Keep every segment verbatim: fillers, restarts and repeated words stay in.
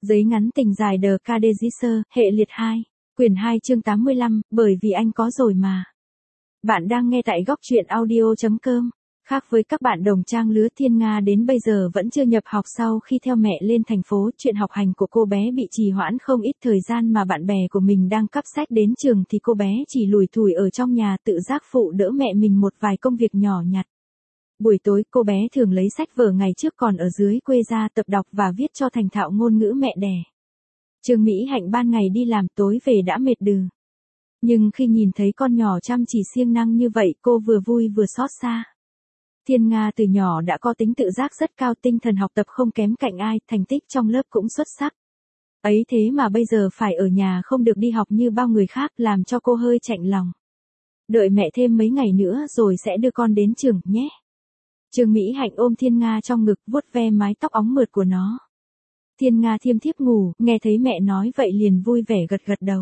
Giấy ngắn tình dài The Cadegisser, hệ liệt hai, quyển hai chương tám mươi lăm, bởi vì anh có rồi mà. Bạn đang nghe tại góc truyện audio chấm com. Khác với các bạn đồng trang lứa, Thiên Nga đến bây giờ vẫn chưa nhập học. Sau khi theo mẹ lên thành phố, chuyện học hành của cô bé bị trì hoãn không ít. Thời gian mà bạn bè của mình đang cắp sách đến trường thì cô bé chỉ lủi thủi ở trong nhà tự giác phụ đỡ mẹ mình một vài công việc nhỏ nhặt. Buổi tối, cô bé thường lấy sách vở ngày trước còn ở dưới quê ra tập đọc và viết cho thành thạo ngôn ngữ mẹ đẻ. Trương Mỹ Hạnh ban ngày đi làm, tối về đã mệt đừ. Nhưng khi nhìn thấy con nhỏ chăm chỉ siêng năng như vậy, cô vừa vui vừa xót xa. Thiên Nga từ nhỏ đã có tính tự giác rất cao, tinh thần học tập không kém cạnh ai, thành tích trong lớp cũng xuất sắc. Ấy thế mà bây giờ phải ở nhà không được đi học như bao người khác, làm cho cô hơi chạnh lòng. Đợi mẹ thêm mấy ngày nữa rồi sẽ đưa con đến trường nhé. Trương Mỹ Hạnh ôm Thiên Nga trong ngực, vuốt ve mái tóc óng mượt của nó. Thiên Nga thiêm thiếp ngủ, nghe thấy mẹ nói vậy liền vui vẻ gật gật đầu.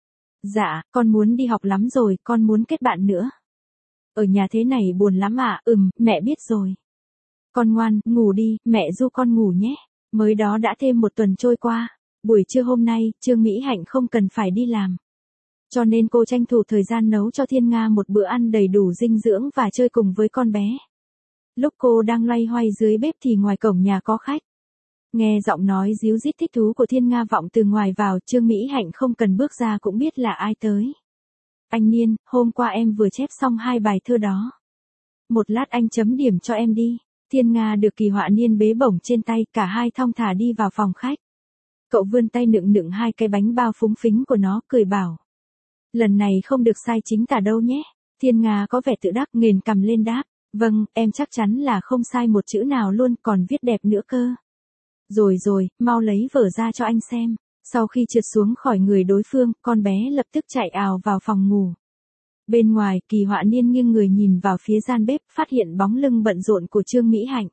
Dạ, con muốn đi học lắm rồi, con muốn kết bạn nữa. Ở nhà thế này buồn lắm ạ, à? Ừm, mẹ biết rồi. Con ngoan, ngủ đi, mẹ du con ngủ nhé. Mới đó đã thêm một tuần trôi qua. Buổi trưa hôm nay, Trương Mỹ Hạnh không cần phải đi làm. Cho nên cô tranh thủ thời gian nấu cho Thiên Nga một bữa ăn đầy đủ dinh dưỡng và chơi cùng với con bé. Lúc cô đang loay hoay dưới bếp thì ngoài cổng nhà có khách. Nghe giọng nói ríu rít thích thú của Thiên Nga vọng từ ngoài vào, Trương Mỹ Hạnh không cần bước ra cũng biết là ai tới. Anh Niên, hôm qua em vừa chép xong hai bài thơ đó. Một lát anh chấm điểm cho em đi. Thiên Nga được Kỳ Họa Niên bế bổng trên tay, cả hai thong thả đi vào phòng khách. Cậu vươn tay nựng nựng hai cái bánh bao phúng phính của nó, cười bảo. Lần này không được sai chính tả đâu nhé. Thiên Nga có vẻ tự đắc, nghền cằm lên đáp. Vâng, em chắc chắn là không sai một chữ nào luôn, còn viết đẹp nữa cơ. Rồi rồi, mau lấy vở ra cho anh xem. Sau khi trượt xuống khỏi người đối phương, con bé lập tức chạy ào vào phòng ngủ. Bên ngoài, Kỳ Họa Niên nghiêng người nhìn vào phía gian bếp, phát hiện bóng lưng bận rộn của Trương Mỹ Hạnh.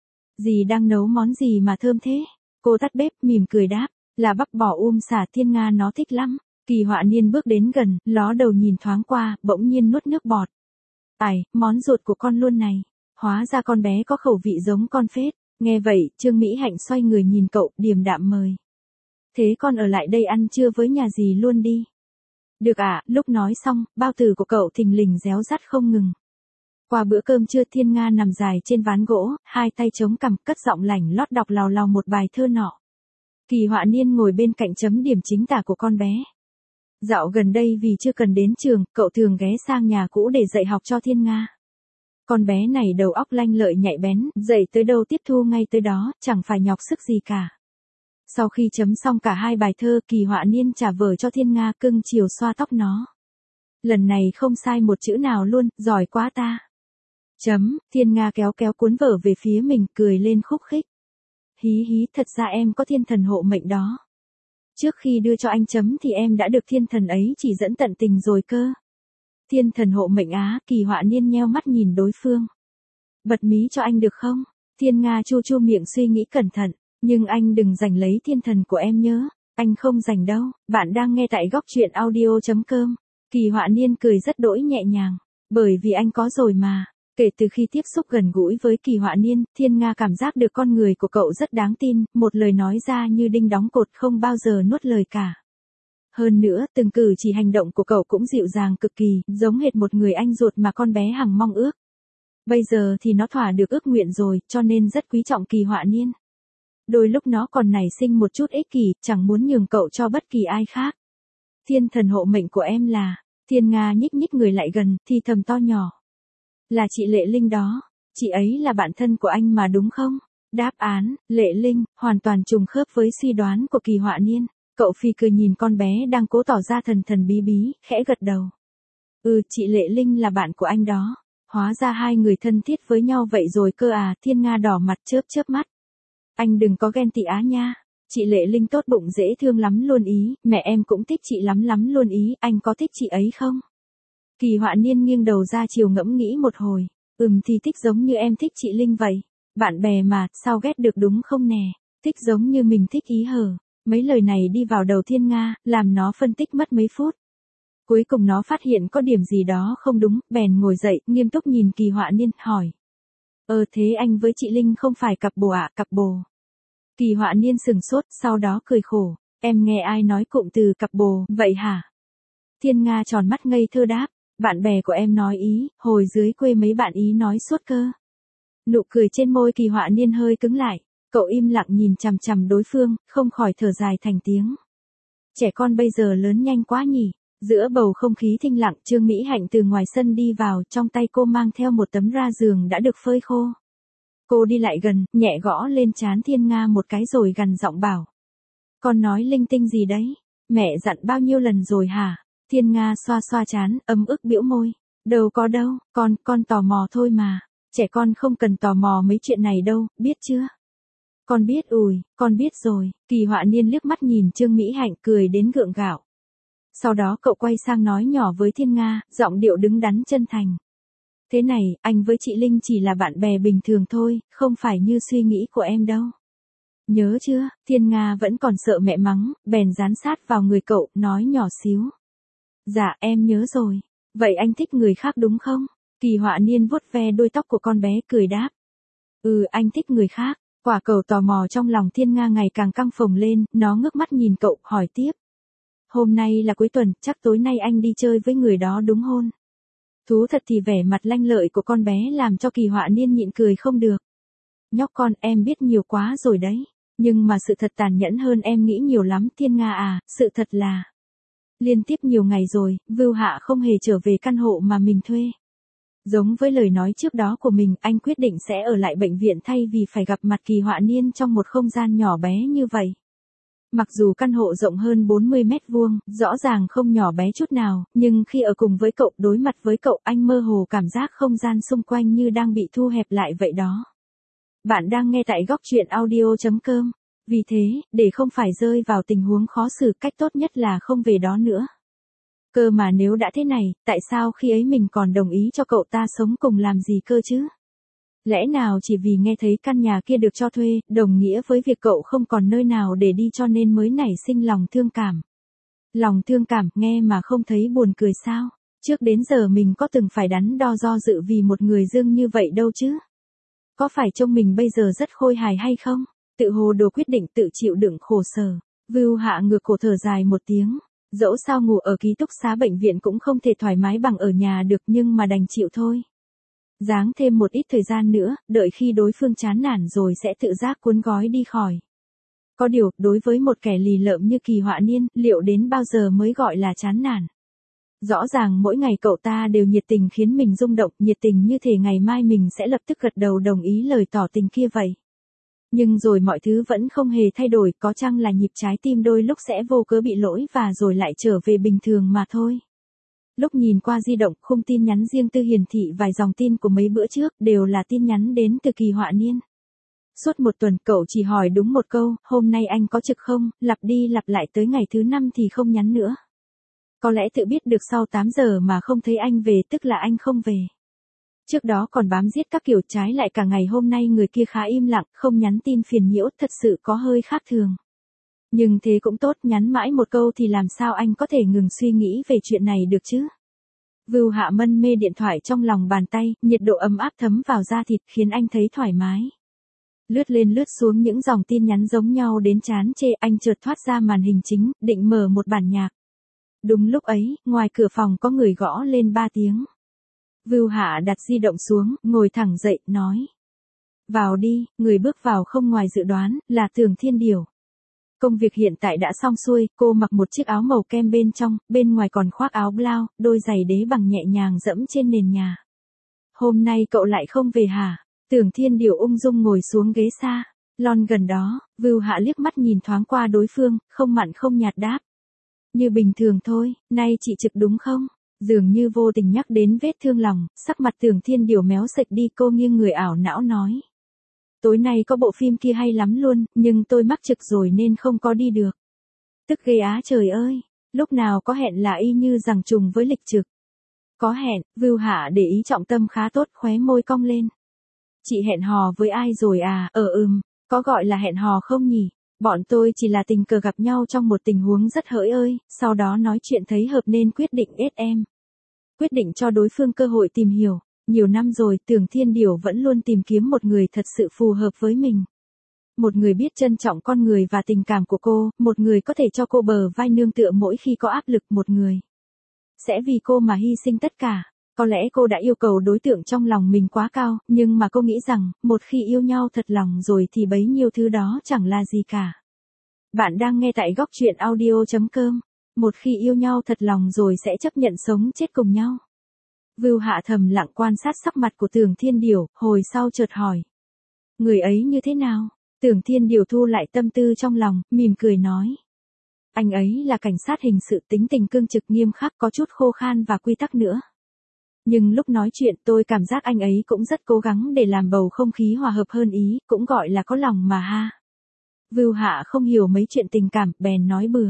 Dì đang nấu món gì mà thơm thế? Cô tắt bếp, mỉm cười đáp, là bắp bò um xả, Thiên Nga nó thích lắm. Kỳ Họa Niên bước đến gần, ló đầu nhìn thoáng qua, bỗng nhiên nuốt nước bọt. Ải, món ruột của con luôn này. Hóa ra con bé có khẩu vị giống con phết. Nghe vậy, Trương Mỹ Hạnh xoay người nhìn cậu, điềm đạm mời. Thế con ở lại đây ăn trưa với nhà dì luôn đi. Được ạ, à, lúc nói xong, bao tử của cậu thình lình réo rắt không ngừng. Qua bữa cơm trưa, Thiên Nga nằm dài trên ván gỗ, hai tay chống cằm, cất giọng lảnh lót đọc lào lào một bài thơ nọ. Kỳ Họa Niên ngồi bên cạnh chấm điểm chính tả của con bé. Dạo gần đây vì chưa cần đến trường, cậu thường ghé sang nhà cũ để dạy học cho Thiên Nga. Con bé này đầu óc lanh lợi nhạy bén, dạy tới đâu tiếp thu ngay tới đó, chẳng phải nhọc sức gì cả. Sau khi chấm xong cả hai bài thơ, Kỳ Họa Niên trả vở cho Thiên Nga, cưng chiều xoa tóc nó. Lần này không sai một chữ nào luôn, giỏi quá ta. Chấm, Thiên Nga kéo kéo cuốn vở về phía mình, cười lên khúc khích. Hí hí, thật ra em có thiên thần hộ mệnh đó. Trước khi đưa cho anh chấm thì em đã được thiên thần ấy chỉ dẫn tận tình rồi cơ. Thiên thần hộ mệnh á, Kỳ Họa Niên nheo mắt nhìn đối phương. Bật mí cho anh được không? Thiên Nga chu chu miệng suy nghĩ cẩn thận. Nhưng anh đừng giành lấy thiên thần của em nhớ. Anh không giành đâu. Bạn đang nghe tại góc truyện audio chấm com. Kỳ Họa Niên cười rất đỗi nhẹ nhàng. Bởi vì anh có rồi mà. Kể từ khi tiếp xúc gần gũi với Kỳ Họa Niên, Thiên Nga cảm giác được con người của cậu rất đáng tin, một lời nói ra như đinh đóng cột, không bao giờ nuốt lời cả. Hơn nữa, từng cử chỉ hành động của cậu cũng dịu dàng cực kỳ, giống hệt một người anh ruột mà con bé hằng mong ước. Bây giờ thì nó thỏa được ước nguyện rồi, cho nên rất quý trọng Kỳ Họa Niên. Đôi lúc nó còn nảy sinh một chút ích kỷ, chẳng muốn nhường cậu cho bất kỳ ai khác. Thiên thần hộ mệnh của em là, Thiên Nga nhích nhích người lại gần, thì thầm to nhỏ. Là chị Lệ Linh đó, chị ấy là bạn thân của anh mà đúng không? Đáp án, Lệ Linh, hoàn toàn trùng khớp với suy đoán của Kỳ Họa Niên. Cậu phì cười nhìn con bé đang cố tỏ ra thần thần bí bí, khẽ gật đầu. Ừ, chị Lệ Linh là bạn của anh đó. Hóa ra hai người thân thiết với nhau vậy rồi cơ à, Thiên Nga đỏ mặt chớp chớp mắt. Anh đừng có ghen tị á nha. Chị Lệ Linh tốt bụng dễ thương lắm luôn ý, mẹ em cũng thích chị lắm lắm luôn ý, anh có thích chị ấy không? Kỳ Họa Niên nghiêng đầu ra chiều ngẫm nghĩ một hồi. Ừm thì thích giống như em thích chị Linh vậy. Bạn bè mà, sao ghét được đúng không nè? Thích giống như mình thích ý hờ. Mấy lời này đi vào đầu Thiên Nga, làm nó phân tích mất mấy phút. Cuối cùng nó phát hiện có điểm gì đó không đúng, bèn ngồi dậy, nghiêm túc nhìn Kỳ Họa Niên, hỏi. Ờ thế anh với chị Linh không phải cặp bồ ạ, à, cặp bồ. Kỳ Họa Niên sừng sốt, sau đó cười khổ. Em nghe ai nói cụm từ cặp bồ, vậy hả? Thiên Nga tròn mắt ngây thơ đáp. Bạn bè của em nói ý, hồi dưới quê mấy bạn ý nói suốt cơ. Nụ cười trên môi Kỳ Họa Niên hơi cứng lại. Cậu im lặng nhìn chằm chằm đối phương, không khỏi thở dài thành tiếng. Trẻ con bây giờ lớn nhanh quá nhỉ. Giữa bầu không khí thinh lặng, Trương Mỹ Hạnh từ ngoài sân đi vào, trong tay cô mang theo một tấm ra giường đã được phơi khô. Cô đi lại gần, nhẹ gõ lên trán Thiên Nga một cái rồi gằn giọng bảo. Con nói linh tinh gì đấy? Mẹ dặn bao nhiêu lần rồi hả? Thiên Nga xoa xoa trán, ấm ức bĩu môi. Đâu có đâu, con, con tò mò thôi mà. Trẻ con không cần tò mò mấy chuyện này đâu, biết chưa? Con biết ủi, con biết rồi. Kỳ Họa Niên liếc mắt nhìn Trương Mỹ Hạnh cười đến gượng gạo. Sau đó cậu quay sang nói nhỏ với Thiên Nga, giọng điệu đứng đắn chân thành. Thế này, anh với chị Linh chỉ là bạn bè bình thường thôi, không phải như suy nghĩ của em đâu. Nhớ chưa? Thiên Nga vẫn còn sợ mẹ mắng, bèn dán sát vào người cậu, nói nhỏ xíu. Dạ, em nhớ rồi. Vậy anh thích người khác đúng không? Kỳ Họa Niên vuốt ve đuôi tóc của con bé cười đáp. Ừ, anh thích người khác. Quả cầu tò mò trong lòng Thiên Nga ngày càng căng phồng lên, nó ngước mắt nhìn cậu, hỏi tiếp. Hôm nay là cuối tuần, chắc tối nay anh đi chơi với người đó đúng hôn? Thú thật thì vẻ mặt lanh lợi của con bé làm cho Kỳ Họa Niên nhịn cười không được. Nhóc con, em biết nhiều quá rồi đấy. Nhưng mà sự thật tàn nhẫn hơn em nghĩ nhiều lắm Thiên Nga à, sự thật là. Liên tiếp nhiều ngày rồi, Vưu Hạ không hề trở về căn hộ mà mình thuê. Giống với lời nói trước đó của mình, anh quyết định sẽ ở lại bệnh viện thay vì phải gặp mặt Kỳ Họa Niên trong một không gian nhỏ bé như vậy. Mặc dù căn hộ rộng hơn bốn mươi mét vuông, rõ ràng không nhỏ bé chút nào, nhưng khi ở cùng với cậu, đối mặt với cậu, anh mơ hồ cảm giác không gian xung quanh như đang bị thu hẹp lại vậy đó. Bạn đang nghe tại góc truyện audio chấm com. Vì thế, để không phải rơi vào tình huống khó xử, cách tốt nhất là không về đó nữa. Cơ mà nếu đã thế này, tại sao khi ấy mình còn đồng ý cho cậu ta sống cùng làm gì cơ chứ? Lẽ nào chỉ vì nghe thấy căn nhà kia được cho thuê, đồng nghĩa với việc cậu không còn nơi nào để đi cho nên mới nảy sinh lòng thương cảm. Lòng thương cảm, nghe mà không thấy buồn cười sao? Trước đến giờ mình có từng phải đắn đo do dự vì một người dưng như vậy đâu chứ? Có phải trông mình bây giờ rất khôi hài hay không? Tự hồ đồ quyết định tự chịu đựng khổ sở. Vưu Hạ ngược cổ thở dài một tiếng. Dẫu sao ngủ ở ký túc xá bệnh viện cũng không thể thoải mái bằng ở nhà được nhưng mà đành chịu thôi. Giáng thêm một ít thời gian nữa, đợi khi đối phương chán nản rồi sẽ tự giác cuốn gói đi khỏi. Có điều, đối với một kẻ lì lợm như Kỳ Họa Niên, liệu đến bao giờ mới gọi là chán nản? Rõ ràng mỗi ngày cậu ta đều nhiệt tình khiến mình rung động, nhiệt tình như thể ngày mai mình sẽ lập tức gật đầu đồng ý lời tỏ tình kia vậy. Nhưng rồi mọi thứ vẫn không hề thay đổi, có chăng là nhịp trái tim đôi lúc sẽ vô cớ bị lỗi và rồi lại trở về bình thường mà thôi. Lúc nhìn qua di động, khung tin nhắn riêng tư hiển thị vài dòng tin của mấy bữa trước, đều là tin nhắn đến từ Kỳ Họa Niên. Suốt một tuần cậu chỉ hỏi đúng một câu, hôm nay anh có trực không, lặp đi lặp lại tới ngày thứ năm thì không nhắn nữa. Có lẽ tự biết được sau tám giờ mà không thấy anh về tức là anh không về. Trước đó còn bám giết các kiểu, trái lại cả ngày hôm nay người kia khá im lặng, không nhắn tin phiền nhiễu, thật sự có hơi khác thường. Nhưng thế cũng tốt, nhắn mãi một câu thì làm sao anh có thể ngừng suy nghĩ về chuyện này được chứ? Vưu Hạ mân mê điện thoại trong lòng bàn tay, nhiệt độ ấm áp thấm vào da thịt khiến anh thấy thoải mái. Lướt lên lướt xuống những dòng tin nhắn giống nhau đến chán chê, anh chợt thoát ra màn hình chính, định mở một bản nhạc. Đúng lúc ấy, ngoài cửa phòng có người gõ lên ba tiếng. Vưu Hạ đặt di động xuống, ngồi thẳng dậy, nói. Vào đi, người bước vào không ngoài dự đoán, là Tưởng Thiên Điểu. Công việc hiện tại đã xong xuôi, cô mặc một chiếc áo màu kem bên trong, bên ngoài còn khoác áo blau, đôi giày đế bằng nhẹ nhàng dẫm trên nền nhà. Hôm nay cậu lại không về hả? Tưởng Thiên Điểu ung dung ngồi xuống ghế xa, lon gần đó, Vưu Hạ liếc mắt nhìn thoáng qua đối phương, không mặn không nhạt đáp. Như bình thường thôi, nay chị trực đúng không? Dường như vô tình nhắc đến vết thương lòng, sắc mặt Tưởng Thiên Điểu méo sệch đi, cô nghiêng người ảo não nói. Tối nay có bộ phim kia hay lắm luôn, nhưng tôi mắc trực rồi nên không có đi được. Tức ghê á trời ơi, lúc nào có hẹn là y như rằng trùng với lịch trực. Có hẹn, Vưu Hạ để ý trọng tâm khá tốt, khóe môi cong lên. Chị hẹn hò với ai rồi à? Ờ ừm, có gọi là hẹn hò không nhỉ? Bọn tôi chỉ là tình cờ gặp nhau trong một tình huống rất hỡi ơi, sau đó nói chuyện thấy hợp nên quyết định ét em. Quyết định cho đối phương cơ hội tìm hiểu. Nhiều năm rồi, Tưởng Thiên Điểu vẫn luôn tìm kiếm một người thật sự phù hợp với mình. Một người biết trân trọng con người và tình cảm của cô, một người có thể cho cô bờ vai nương tựa mỗi khi có áp lực, một người sẽ vì cô mà hy sinh tất cả. Có lẽ cô đã yêu cầu đối tượng trong lòng mình quá cao, nhưng mà cô nghĩ rằng, một khi yêu nhau thật lòng rồi thì bấy nhiêu thứ đó chẳng là gì cả. Bạn đang nghe tại góc truyện audio.com. Một khi yêu nhau thật lòng rồi sẽ chấp nhận sống chết cùng nhau. Vưu Hạ thầm lặng quan sát sắc mặt của Tưởng Thiên Điểu, hồi sau chợt hỏi. Người ấy như thế nào? Tưởng Thiên Điểu thu lại tâm tư trong lòng, mỉm cười nói. Anh ấy là cảnh sát hình sự, tính tình cương trực nghiêm khắc, có chút khô khan và quy tắc nữa. Nhưng lúc nói chuyện tôi cảm giác anh ấy cũng rất cố gắng để làm bầu không khí hòa hợp hơn ý, cũng gọi là có lòng mà ha. Vưu Hạ không hiểu mấy chuyện tình cảm, bèn nói bừa.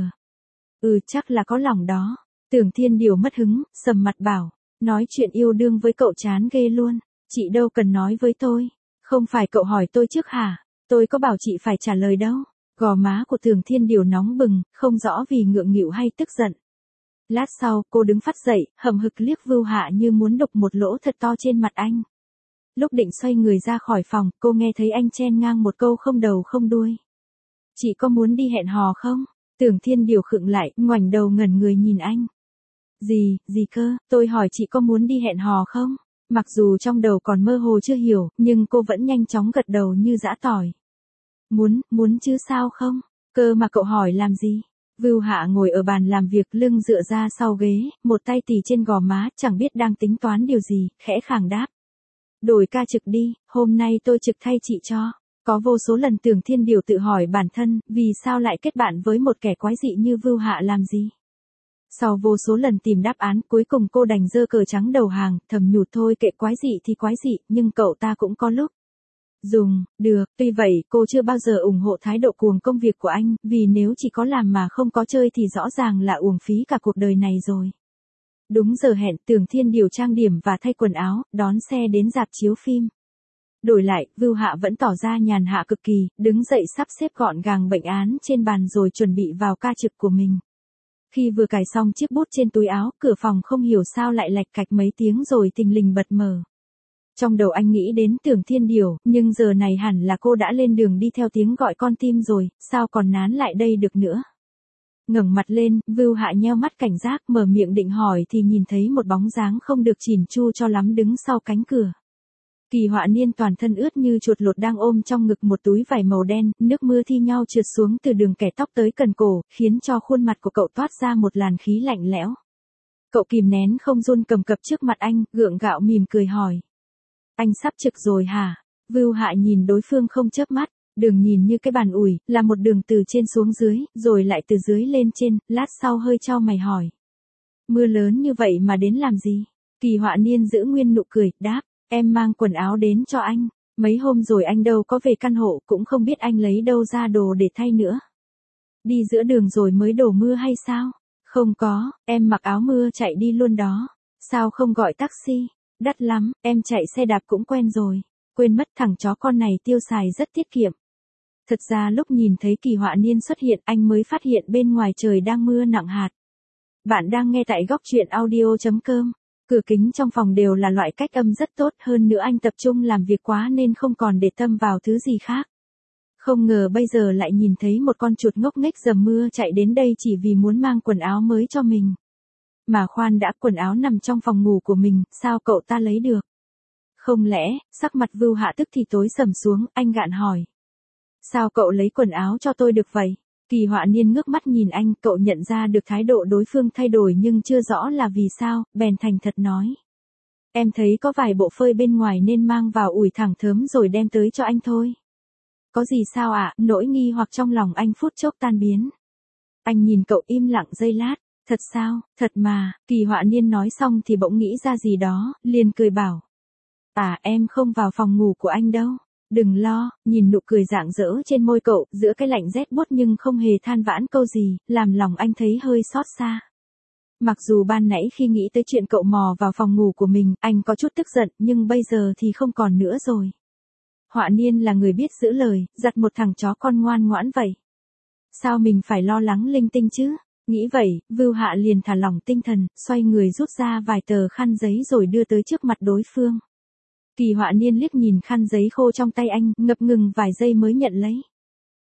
Ừ, chắc là có lòng đó. Tưởng Thiên Điểu mất hứng, sầm mặt bảo. Nói chuyện yêu đương với cậu chán ghê luôn. Chị đâu cần nói với tôi. Không phải cậu hỏi tôi trước hả? Tôi có bảo chị phải trả lời đâu. Gò má của Tưởng Thiên Điểu nóng bừng, không rõ vì ngượng nghịu hay tức giận. Lát sau, cô đứng phắt dậy, hậm hực liếc Vưu Hạ như muốn đục một lỗ thật to trên mặt anh. Lúc định xoay người ra khỏi phòng, cô nghe thấy anh chen ngang một câu không đầu không đuôi. Chị có muốn đi hẹn hò không? Tưởng Thiên Điểu khựng lại, ngoảnh đầu ngẩn người nhìn anh. Gì, gì cơ, tôi hỏi chị có muốn đi hẹn hò không? Mặc dù trong đầu còn mơ hồ chưa hiểu, nhưng cô vẫn nhanh chóng gật đầu như giã tỏi. Muốn, muốn chứ sao không? Cơ mà cậu hỏi làm gì? Vưu Hạ ngồi ở bàn làm việc, lưng dựa ra sau ghế, một tay tì trên gò má, chẳng biết đang tính toán điều gì, khẽ khàng đáp. Đổi ca trực đi, hôm nay tôi trực thay chị cho. Có vô số lần Tưởng Thiên Điểu tự hỏi bản thân, vì sao lại kết bạn với một kẻ quái dị như Vưu Hạ làm gì? Sau vô số lần tìm đáp án, cuối cùng cô đành giơ cờ trắng đầu hàng, thầm nhủ thôi kệ, quái dị thì quái dị, nhưng cậu ta cũng có lúc dùng, được. Tuy vậy, cô chưa bao giờ ủng hộ thái độ cuồng công việc của anh, vì nếu chỉ có làm mà không có chơi thì rõ ràng là uổng phí cả cuộc đời này rồi. Đúng giờ hẹn, Tưởng Thiên Điểu trang điểm và thay quần áo, đón xe đến rạp chiếu phim. Đổi lại, Vưu Hạ vẫn tỏ ra nhàn hạ cực kỳ, đứng dậy sắp xếp gọn gàng bệnh án trên bàn rồi chuẩn bị vào ca trực của mình. Khi vừa cài xong chiếc bút trên túi áo, cửa phòng không hiểu sao lại lạch cạch mấy tiếng rồi thình lình bật mở. Trong đầu anh nghĩ đến Tưởng Thiên Điểu, nhưng giờ này hẳn là cô đã lên đường đi theo tiếng gọi con tim rồi, sao còn nán lại đây được nữa. Ngẩng mặt lên, Vưu Hạ nheo mắt cảnh giác, mở miệng định hỏi thì nhìn thấy một bóng dáng không được chỉn chu cho lắm đứng sau cánh cửa. Kỳ Họa Niên toàn thân ướt như chuột lột đang ôm trong ngực một túi vải màu đen, nước mưa thi nhau trượt xuống từ đường kẻ tóc tới cần cổ, khiến cho khuôn mặt của cậu toát ra một làn khí lạnh lẽo. Cậu kìm nén không run cầm cập trước mặt anh, gượng gạo mỉm cười hỏi. Anh sắp trực rồi hả? Vưu Hạ nhìn đối phương không chớp mắt, đường nhìn như cái bàn ủi, là một đường từ trên xuống dưới, rồi lại từ dưới lên trên, lát sau hơi chau mày hỏi. Mưa lớn như vậy mà đến làm gì? Kỳ Họa Niên giữ nguyên nụ cười, đáp. Em mang quần áo đến cho anh, mấy hôm rồi anh đâu có về căn hộ, cũng không biết anh lấy đâu ra đồ để thay nữa. Đi giữa đường rồi mới đổ mưa hay sao? Không có, em mặc áo mưa chạy đi luôn đó. Sao không gọi taxi? Đắt lắm, em chạy xe đạp cũng quen rồi. Quên mất thằng chó con này tiêu xài rất tiết kiệm. Thật ra lúc nhìn thấy Kỳ Họa Niên xuất hiện, anh mới phát hiện bên ngoài trời đang mưa nặng hạt. Bạn đang nghe tại góc truyện audio.com. Cửa kính trong phòng đều là loại cách âm rất tốt, hơn nữa anh tập trung làm việc quá nên không còn để tâm vào thứ gì khác. Không ngờ bây giờ lại nhìn thấy một con chuột ngốc nghếch dầm mưa chạy đến đây chỉ vì muốn mang quần áo mới cho mình. Mà khoan đã, quần áo nằm trong phòng ngủ của mình, sao cậu ta lấy được? Không lẽ, sắc mặt Vưu Hạ tức thì tối sầm xuống, anh gạn hỏi. Sao cậu lấy quần áo cho tôi được vậy? Kỳ Họa Niên ngước mắt nhìn anh, cậu nhận ra được thái độ đối phương thay đổi nhưng chưa rõ là vì sao, bèn thành thật nói. Em thấy có vài bộ phơi bên ngoài nên mang vào ủi thẳng thớm rồi đem tới cho anh thôi. Có gì sao ạ? À? Nỗi nghi hoặc trong lòng anh phút chốc tan biến. Anh nhìn cậu im lặng giây lát. Thật sao? Thật mà. Kỳ Họa Niên nói xong thì bỗng nghĩ ra gì đó, liền cười bảo. À, em không vào phòng ngủ của anh đâu. Đừng lo, nhìn nụ cười rạng rỡ trên môi cậu, giữa cái lạnh rét buốt nhưng không hề than vãn câu gì, làm lòng anh thấy hơi xót xa. Mặc dù ban nãy khi nghĩ tới chuyện cậu mò vào phòng ngủ của mình, anh có chút tức giận, nhưng bây giờ thì không còn nữa rồi. Họa Niên là người biết giữ lời, giặt một thằng chó con ngoan ngoãn vậy. Sao mình phải lo lắng linh tinh chứ? Nghĩ vậy, Vưu Hạ liền thả lỏng tinh thần, xoay người rút ra vài tờ khăn giấy rồi đưa tới trước mặt đối phương. Kỳ Họa Niên liếc nhìn khăn giấy khô trong tay anh, ngập ngừng vài giây mới nhận lấy.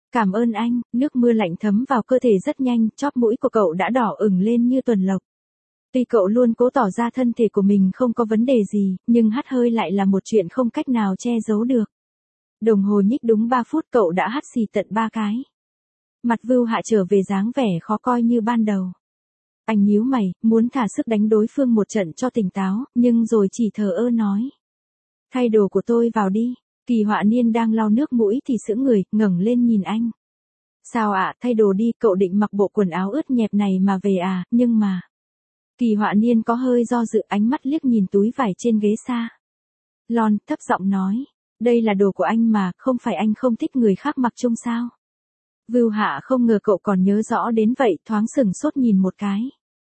Cảm ơn anh, nước mưa lạnh thấm vào cơ thể rất nhanh, chóp mũi của cậu đã đỏ ửng lên như tuần lộc. Tuy cậu luôn cố tỏ ra thân thể của mình không có vấn đề gì, nhưng hắt hơi lại là một chuyện không cách nào che giấu được. Đồng hồ nhích đúng ba phút cậu đã hắt xì tận ba cái. Mặt Vưu Hạ trở về dáng vẻ khó coi như ban đầu. Anh nhíu mày, muốn thả sức đánh đối phương một trận cho tỉnh táo, nhưng rồi chỉ thờ ơ nói. Thay đồ của tôi vào đi. Kỳ Họa Niên đang lau nước mũi thì sững người, ngẩng lên nhìn anh. Sao ạ, thay đồ đi, cậu định mặc bộ quần áo ướt nhẹp này mà về à, nhưng mà... Kỳ Họa Niên có hơi do dự, ánh mắt liếc nhìn túi vải trên ghế xa. Lon thấp giọng nói, đây là đồ của anh mà, không phải anh không thích người khác mặc chung sao? Vưu Hạ không ngờ cậu còn nhớ rõ đến vậy, thoáng sửng sốt nhìn một cái.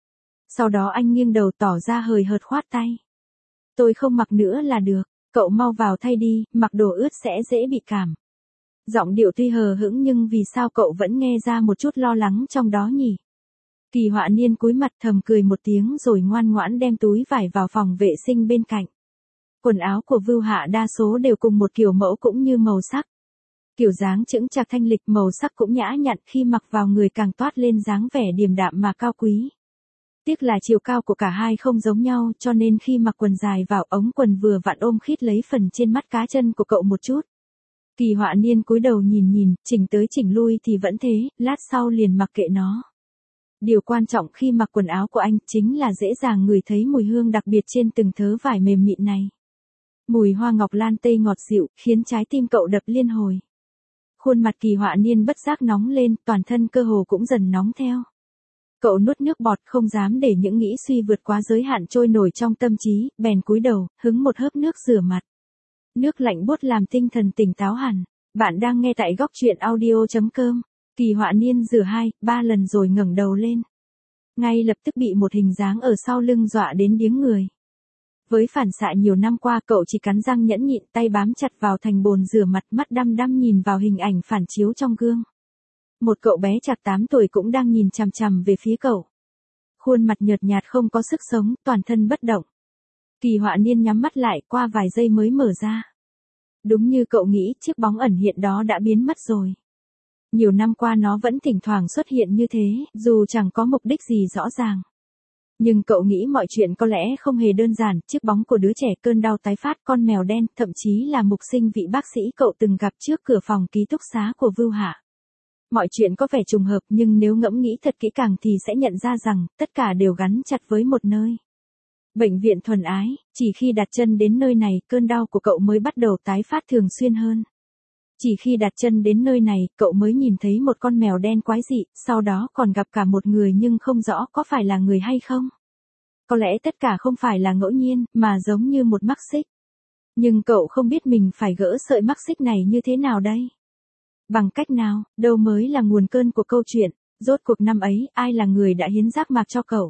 Sau đó anh nghiêng đầu tỏ ra hời hợt khoát tay. Tôi không mặc nữa là được, cậu mau vào thay đi, mặc đồ ướt sẽ dễ bị cảm. Giọng điệu tuy hờ hững nhưng vì sao cậu vẫn nghe ra một chút lo lắng trong đó nhỉ? Kỳ Họa Niên cúi mặt thầm cười một tiếng rồi ngoan ngoãn đem túi vải vào phòng vệ sinh bên cạnh. Quần áo của Vưu Hạ đa số đều cùng một kiểu mẫu cũng như màu sắc. Kiểu dáng chững chạc thanh lịch, màu sắc cũng nhã nhặn, khi mặc vào người càng toát lên dáng vẻ điềm đạm mà cao quý. Tiếc là chiều cao của cả hai không giống nhau, cho nên khi mặc quần dài vào, ống quần vừa vặn ôm khít lấy phần trên mắt cá chân của cậu một chút. Kỳ Họa Niên cúi đầu nhìn nhìn, chỉnh tới chỉnh lui thì vẫn thế, lát sau liền mặc kệ nó. Điều quan trọng khi mặc quần áo của anh chính là dễ dàng ngửi thấy mùi hương đặc biệt trên từng thớ vải mềm mịn này. Mùi hoa ngọc lan tây ngọt dịu, khiến trái tim cậu đập liên hồi. Khuôn mặt Kỳ Họa Niên bất giác nóng lên, toàn thân cơ hồ cũng dần nóng theo. Cậu nuốt nước bọt, không dám để những nghĩ suy vượt quá giới hạn trôi nổi trong tâm trí, bèn cúi đầu, hứng một hớp nước rửa mặt. Nước lạnh buốt làm tinh thần tỉnh táo hẳn. Bạn đang nghe tại góc truyện audio chấm com. Kỳ Họa Niên rửa hai, ba lần rồi ngẩng đầu lên. Ngay lập tức bị một hình dáng ở sau lưng dọa đến điếng người. Với phản xạ nhiều năm qua, cậu chỉ cắn răng nhẫn nhịn, tay bám chặt vào thành bồn rửa mặt, mắt đăm đăm nhìn vào hình ảnh phản chiếu trong gương. Một cậu bé chạc tám tuổi cũng đang nhìn chằm chằm về phía cậu. Khuôn mặt nhợt nhạt không có sức sống, toàn thân bất động. Kỳ Họa Niên nhắm mắt lại, qua vài giây mới mở ra. Đúng như cậu nghĩ, chiếc bóng ẩn hiện đó đã biến mất rồi. Nhiều năm qua nó vẫn thỉnh thoảng xuất hiện như thế, dù chẳng có mục đích gì rõ ràng. Nhưng cậu nghĩ mọi chuyện có lẽ không hề đơn giản, chiếc bóng của đứa trẻ, cơn đau tái phát, con mèo đen, thậm chí là mục sinh vị bác sĩ cậu từng gặp trước cửa phòng ký túc xá của Vưu Hạ. Mọi chuyện có vẻ trùng hợp, nhưng nếu ngẫm nghĩ thật kỹ càng thì sẽ nhận ra rằng, tất cả đều gắn chặt với một nơi. Bệnh viện Thuần Ái, chỉ khi đặt chân đến nơi này, cơn đau của cậu mới bắt đầu tái phát thường xuyên hơn. Chỉ khi đặt chân đến nơi này, cậu mới nhìn thấy một con mèo đen quái dị, sau đó còn gặp cả một người nhưng không rõ có phải là người hay không. Có lẽ tất cả không phải là ngẫu nhiên, mà giống như một mắc xích. Nhưng cậu không biết mình phải gỡ sợi mắc xích này như thế nào đây? Bằng cách nào, đâu mới là nguồn cơn của câu chuyện, rốt cuộc năm ấy, ai là người đã hiến giác mạc cho cậu?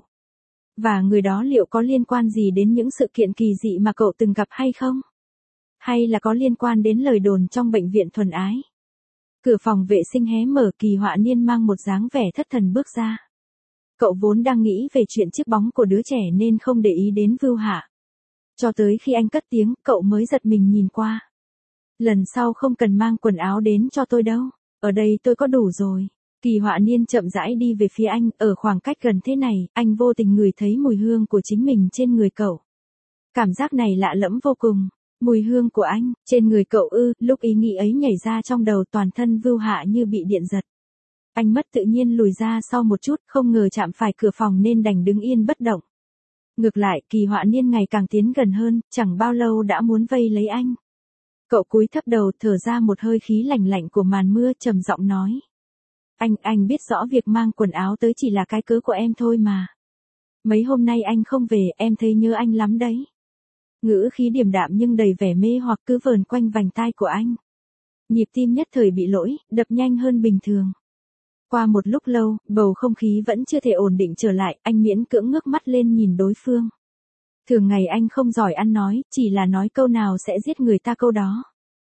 Và người đó liệu có liên quan gì đến những sự kiện kỳ dị mà cậu từng gặp hay không? Hay là có liên quan đến lời đồn trong bệnh viện Thuần Ái? Cửa phòng vệ sinh hé mở, Kỳ Họa Niên mang một dáng vẻ thất thần bước ra. Cậu vốn đang nghĩ về chuyện chiếc bóng của đứa trẻ nên không để ý đến Vưu Hạ. Cho tới khi anh cất tiếng, cậu mới giật mình nhìn qua. Lần sau không cần mang quần áo đến cho tôi đâu, ở đây tôi có đủ rồi. Kỳ Họa Niên chậm rãi đi về phía anh, ở khoảng cách gần thế này, anh vô tình ngửi thấy mùi hương của chính mình trên người cậu. Cảm giác này lạ lẫm vô cùng. Mùi hương của anh, trên người cậu ư, lúc ý nghĩ ấy nhảy ra trong đầu, toàn thân Vưu Hạ như bị điện giật. Anh mất tự nhiên lùi ra sau một chút, không ngờ chạm phải cửa phòng nên đành đứng yên bất động. Ngược lại, Kỳ Họa Niên ngày càng tiến gần hơn, chẳng bao lâu đã muốn vây lấy anh. Cậu cúi thấp đầu, thở ra một hơi khí lạnh lạnh của màn mưa, trầm giọng nói. Anh, anh biết rõ việc mang quần áo tới chỉ là cái cớ của em thôi mà. Mấy hôm nay anh không về, em thấy nhớ anh lắm đấy. Ngữ khí điềm đạm nhưng đầy vẻ mê hoặc cứ vờn quanh vành tai của anh. Nhịp tim nhất thời bị lỗi, đập nhanh hơn bình thường. Qua một lúc lâu, bầu không khí vẫn chưa thể ổn định trở lại, anh miễn cưỡng ngước mắt lên nhìn đối phương. Thường ngày anh không giỏi ăn nói, chỉ là nói câu nào sẽ giết người ta câu đó.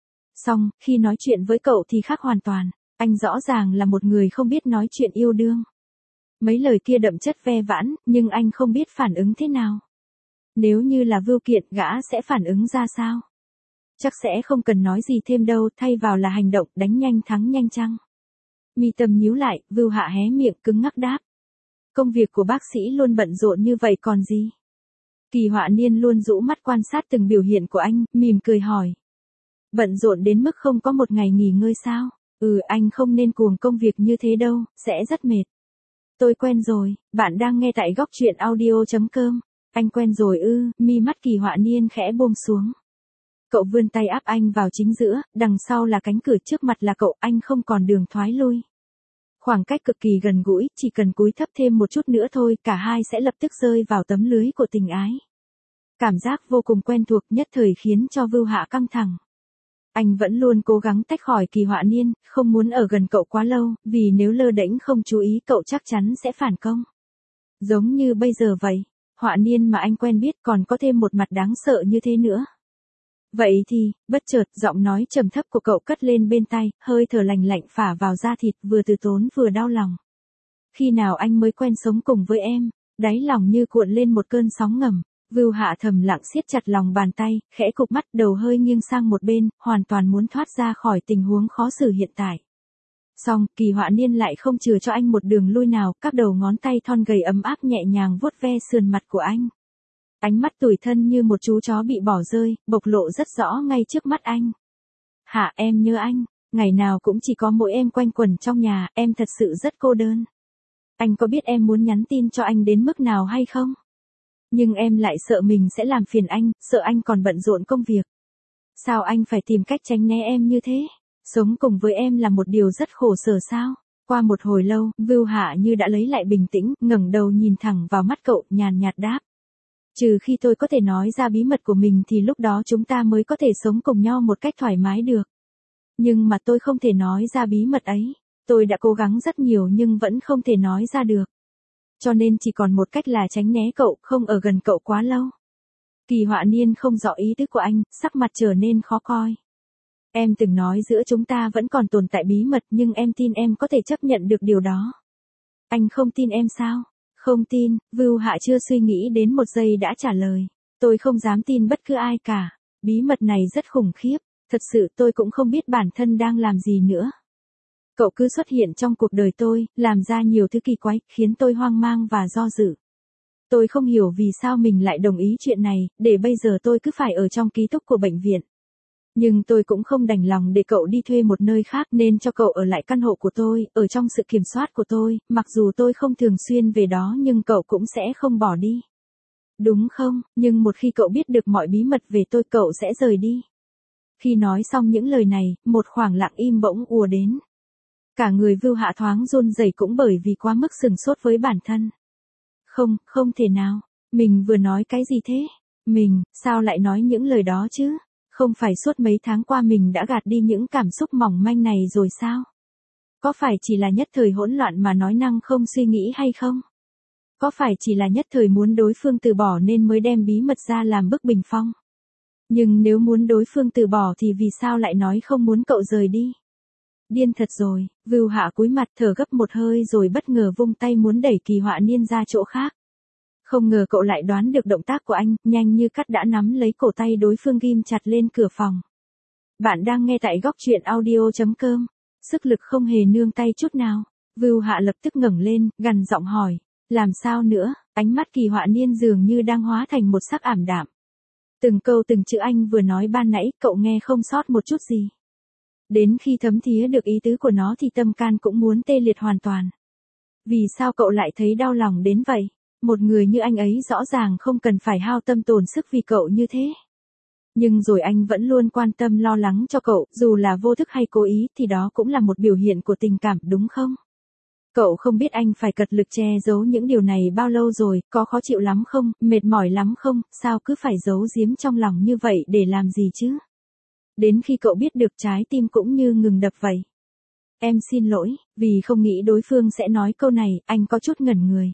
Xong, khi nói chuyện với cậu thì khác hoàn toàn, anh rõ ràng là một người không biết nói chuyện yêu đương. Mấy lời kia đậm chất ve vãn, nhưng anh không biết phản ứng thế nào. Nếu như là Vưu Kiện, gã sẽ phản ứng ra sao? Chắc sẽ không cần nói gì thêm đâu, thay vào là hành động đánh nhanh thắng nhanh chăng. Mi tâm nhíu lại, Vưu Hạ hé miệng cứng ngắc đáp. Công việc của bác sĩ luôn bận rộn như vậy còn gì? Kỳ Họa Niên luôn rũ mắt quan sát từng biểu hiện của anh, mỉm cười hỏi. Bận rộn đến mức không có một ngày nghỉ ngơi sao? Ừ, anh không nên cuồng công việc như thế đâu, sẽ rất mệt. Tôi quen rồi, bạn đang nghe tại góc truyện audio chấm com. Anh quen rồi ư, mi mắt Kỳ Họa Niên khẽ buông xuống. Cậu vươn tay áp anh vào chính giữa, đằng sau là cánh cửa, trước mặt là cậu, anh không còn đường thoái lui. Khoảng cách cực kỳ gần gũi, chỉ cần cúi thấp thêm một chút nữa thôi, cả hai sẽ lập tức rơi vào tấm lưới của tình ái. Cảm giác vô cùng quen thuộc, nhất thời khiến cho Vưu Hạ căng thẳng. Anh vẫn luôn cố gắng tách khỏi Kỳ Họa Niên, không muốn ở gần cậu quá lâu, vì nếu lơ đễnh không chú ý cậu chắc chắn sẽ phản công. Giống như bây giờ vậy, Họa Niên mà anh quen biết còn có thêm một mặt đáng sợ như thế nữa. Vậy thì, bất chợt, giọng nói trầm thấp của cậu cất lên bên tai, hơi thở lành lạnh phả vào da thịt, vừa từ tốn vừa đau lòng. Khi nào anh mới quen sống cùng với em? Đáy lòng như cuộn lên một cơn sóng ngầm. Vưu Hạ thầm lặng siết chặt lòng bàn tay, khẽ cụp mắt, đầu hơi nghiêng sang một bên, hoàn toàn muốn thoát ra khỏi tình huống khó xử hiện tại. Xong, Kỳ Họa Niên lại không chừa cho anh một đường lui nào, các đầu ngón tay thon gầy ấm áp nhẹ nhàng vuốt ve sườn mặt của anh. Ánh mắt tủi thân như một chú chó bị bỏ rơi, bộc lộ rất rõ ngay trước mắt anh. Hạ, em nhớ anh, ngày nào cũng chỉ có mỗi em quanh quẩn trong nhà, em thật sự rất cô đơn. Anh có biết em muốn nhắn tin cho anh đến mức nào hay không? Nhưng em lại sợ mình sẽ làm phiền anh, sợ anh còn bận rộn công việc. Sao anh phải tìm cách tránh né em như thế? Sống cùng với em là một điều rất khổ sở sao? Qua một hồi lâu, Vưu Hạ như đã lấy lại bình tĩnh, ngẩng đầu nhìn thẳng vào mắt cậu, nhàn nhạt đáp. Trừ khi tôi có thể nói ra bí mật của mình thì lúc đó chúng ta mới có thể sống cùng nhau một cách thoải mái được. Nhưng mà tôi không thể nói ra bí mật ấy. Tôi đã cố gắng rất nhiều nhưng vẫn không thể nói ra được. Cho nên chỉ còn một cách là tránh né cậu, không ở gần cậu quá lâu. Kỳ Họa Niên không rõ ý tứ của anh, sắc mặt trở nên khó coi. Em từng nói giữa chúng ta vẫn còn tồn tại bí mật nhưng em tin em có thể chấp nhận được điều đó. Anh không tin em sao? Không tin, Vưu Hạ chưa suy nghĩ đến một giây đã trả lời. Tôi không dám tin bất cứ ai cả. Bí mật này rất khủng khiếp. Thật sự tôi cũng không biết bản thân đang làm gì nữa. Cậu cứ xuất hiện trong cuộc đời tôi, làm ra nhiều thứ kỳ quái, khiến tôi hoang mang và do dự. Tôi không hiểu vì sao mình lại đồng ý chuyện này, để bây giờ tôi cứ phải ở trong ký túc của bệnh viện. Nhưng tôi cũng không đành lòng để cậu đi thuê một nơi khác nên cho cậu ở lại căn hộ của tôi, ở trong sự kiểm soát của tôi, mặc dù tôi không thường xuyên về đó nhưng cậu cũng sẽ không bỏ đi. Đúng không, nhưng một khi cậu biết được mọi bí mật về tôi cậu sẽ rời đi. Khi nói xong những lời này, một khoảng lặng im bỗng ùa đến. Cả người Vưu Hạ thoáng run rẩy cũng bởi vì quá mức sừng sốt với bản thân. Không, không thể nào. Mình vừa nói cái gì thế? Mình, sao lại nói những lời đó chứ? Không phải suốt mấy tháng qua mình đã gạt đi những cảm xúc mỏng manh này rồi sao? Có phải chỉ là nhất thời hỗn loạn mà nói năng không suy nghĩ hay không? Có phải chỉ là nhất thời muốn đối phương từ bỏ nên mới đem bí mật ra làm bức bình phong? Nhưng nếu muốn đối phương từ bỏ thì vì sao lại nói không muốn cậu rời đi? Điên thật rồi, Vưu Hạ cúi mặt thở gấp một hơi rồi bất ngờ vung tay muốn đẩy Kỳ Họa Niên ra chỗ khác. Không ngờ cậu lại đoán được động tác của anh, nhanh như cắt đã nắm lấy cổ tay đối phương ghim chặt lên cửa phòng. Bạn đang nghe tại góc truyện audio chấm com. Sức lực không hề nương tay chút nào. Vưu Hạ lập tức ngẩng lên, gằn giọng hỏi. Làm sao nữa? Ánh mắt Kỳ Họa Niên dường như đang hóa thành một sắc ảm đạm. Từng câu từng chữ anh vừa nói ban nãy cậu nghe không sót một chút gì. Đến khi thấm thía được ý tứ của nó thì tâm can cũng muốn tê liệt hoàn toàn. Vì sao cậu lại thấy đau lòng đến vậy? Một người như anh ấy rõ ràng không cần phải hao tâm tổn sức vì cậu như thế. Nhưng rồi anh vẫn luôn quan tâm lo lắng cho cậu, dù là vô thức hay cố ý thì đó cũng là một biểu hiện của tình cảm đúng không? Cậu không biết anh phải cật lực che giấu những điều này bao lâu rồi, có khó chịu lắm không, mệt mỏi lắm không, sao cứ phải giấu giếm trong lòng như vậy để làm gì chứ? Đến khi cậu biết được trái tim cũng như ngừng đập vậy. Em xin lỗi, vì không nghĩ đối phương sẽ nói câu này, anh có chút ngẩn người.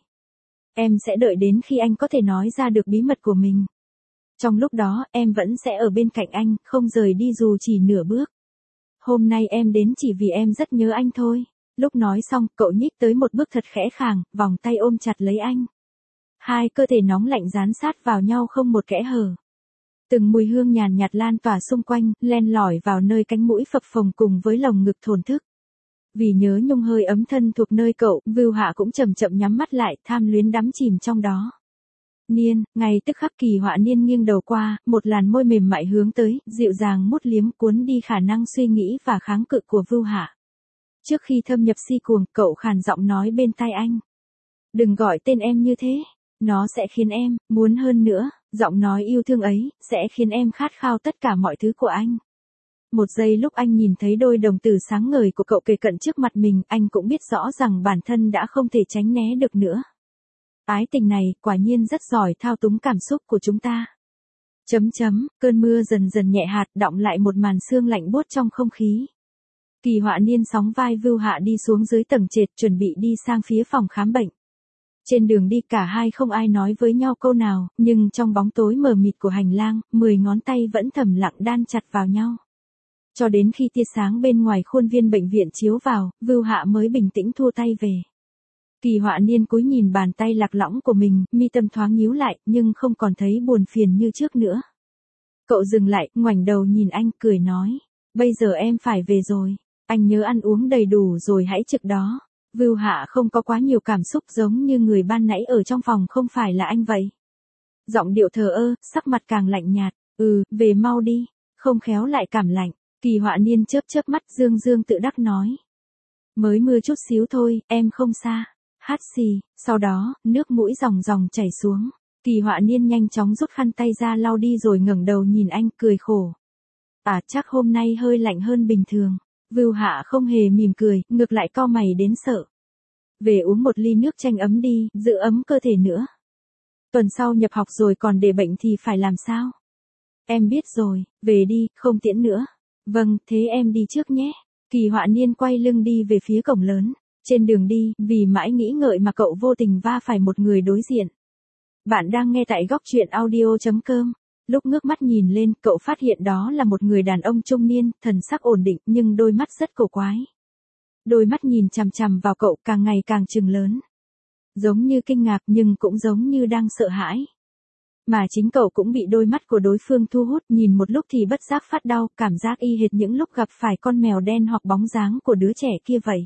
Em sẽ đợi đến khi anh có thể nói ra được bí mật của mình. Trong lúc đó, em vẫn sẽ ở bên cạnh anh, không rời đi dù chỉ nửa bước. Hôm nay em đến chỉ vì em rất nhớ anh thôi. Lúc nói xong, cậu nhích tới một bước thật khẽ khàng, vòng tay ôm chặt lấy anh. Hai cơ thể nóng lạnh dán sát vào nhau không một kẽ hở. Từng mùi hương nhàn nhạt lan tỏa xung quanh, len lỏi vào nơi cánh mũi phập phồng cùng với lồng ngực thổn thức. Vì nhớ nhung hơi ấm thân thuộc nơi cậu, Vưu Hạ cũng chậm chậm nhắm mắt lại, tham luyến đắm chìm trong đó. Niên, ngay tức khắc Kỳ Họa Niên nghiêng đầu qua, một làn môi mềm mại hướng tới, dịu dàng mút liếm cuốn đi khả năng suy nghĩ và kháng cự của Vưu Hạ. Trước khi thâm nhập si cuồng, cậu khàn giọng nói bên tai anh. Đừng gọi tên em như thế, nó sẽ khiến em, muốn hơn nữa, giọng nói yêu thương ấy, sẽ khiến em khát khao tất cả mọi thứ của anh. Một giây lúc anh nhìn thấy đôi đồng tử sáng ngời của cậu kề cận trước mặt mình, anh cũng biết rõ rằng bản thân đã không thể tránh né được nữa. Ái tình này, quả nhiên rất giỏi thao túng cảm xúc của chúng ta. Chấm chấm, cơn mưa dần dần nhẹ hạt, đọng lại một màn sương lạnh buốt trong không khí. Kỳ Họa Niên sóng vai Vưu Hạ đi xuống dưới tầng trệt, chuẩn bị đi sang phía phòng khám bệnh. Trên đường đi cả hai không ai nói với nhau câu nào, nhưng trong bóng tối mờ mịt của hành lang, mười ngón tay vẫn thầm lặng đan chặt vào nhau. Cho đến khi tia sáng bên ngoài khuôn viên bệnh viện chiếu vào, Vưu Hạ mới bình tĩnh thua tay về. Kỳ Họa Niên cúi nhìn bàn tay lạc lõng của mình, mi tâm thoáng nhíu lại, nhưng không còn thấy buồn phiền như trước nữa. Cậu dừng lại, ngoảnh đầu nhìn anh, cười nói. Bây giờ em phải về rồi. Anh nhớ ăn uống đầy đủ rồi hãy trực đó. Vưu Hạ không có quá nhiều cảm xúc giống như người ban nãy ở trong phòng không phải là anh vậy. Giọng điệu thờ ơ, sắc mặt càng lạnh nhạt. Ừ, về mau đi. Không khéo lại cảm lạnh. Kỳ Họa Niên chớp chớp mắt dương dương tự đắc nói. Mới mưa chút xíu thôi, em không xa. Hát xì, sau đó, nước mũi ròng ròng chảy xuống. Kỳ Họa Niên nhanh chóng rút khăn tay ra lau đi rồi ngẩng đầu nhìn anh, cười khổ. À, chắc hôm nay hơi lạnh hơn bình thường. Vưu Hạ không hề mỉm cười, ngược lại cau mày đến sợ. Về uống một ly nước chanh ấm đi, giữ ấm cơ thể nữa. Tuần sau nhập học rồi còn để bệnh thì phải làm sao? Em biết rồi, về đi, không tiễn nữa. Vâng, thế em đi trước nhé. Kỳ Họa Niên quay lưng đi về phía cổng lớn. Trên đường đi, vì mãi nghĩ ngợi mà cậu vô tình va phải một người đối diện. Bạn đang nghe tại góc truyện audio chấm com. Lúc ngước mắt nhìn lên, cậu phát hiện đó là một người đàn ông trung niên, thần sắc ổn định nhưng đôi mắt rất cổ quái. Đôi mắt nhìn chằm chằm vào cậu càng ngày càng trừng lớn. Giống như kinh ngạc nhưng cũng giống như đang sợ hãi. Mà chính cậu cũng bị đôi mắt của đối phương thu hút, nhìn một lúc thì bất giác phát đau, cảm giác y hệt những lúc gặp phải con mèo đen hoặc bóng dáng của đứa trẻ kia vậy.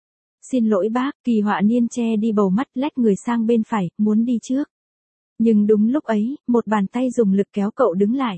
Xin lỗi bác, Kỳ Họa Niên che đi bầu mắt lách người sang bên phải, muốn đi trước. Nhưng đúng lúc ấy, một bàn tay dùng lực kéo cậu đứng lại.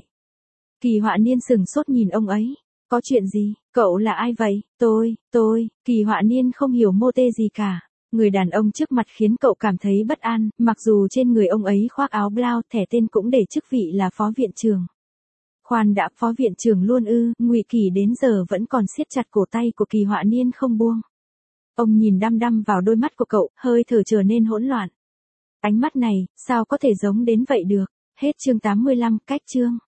Kỳ Họa Niên sửng sốt nhìn ông ấy. Có chuyện gì? Cậu là ai vậy? Tôi, tôi, Kỳ Họa Niên không hiểu mô tê gì cả. Người đàn ông trước mặt khiến cậu cảm thấy bất an, mặc dù trên người ông ấy khoác áo blau, thẻ tên cũng để chức vị là phó viện trưởng. Khoan đã, phó viện trưởng luôn ư? Ngụy Kỳ đến giờ vẫn còn siết chặt cổ tay của Kỳ Họa Niên không buông. Ông nhìn đăm đăm vào đôi mắt của cậu, hơi thở trở nên hỗn loạn. Ánh mắt này, sao có thể giống đến vậy được? Hết chương tám mươi lăm, cách chương.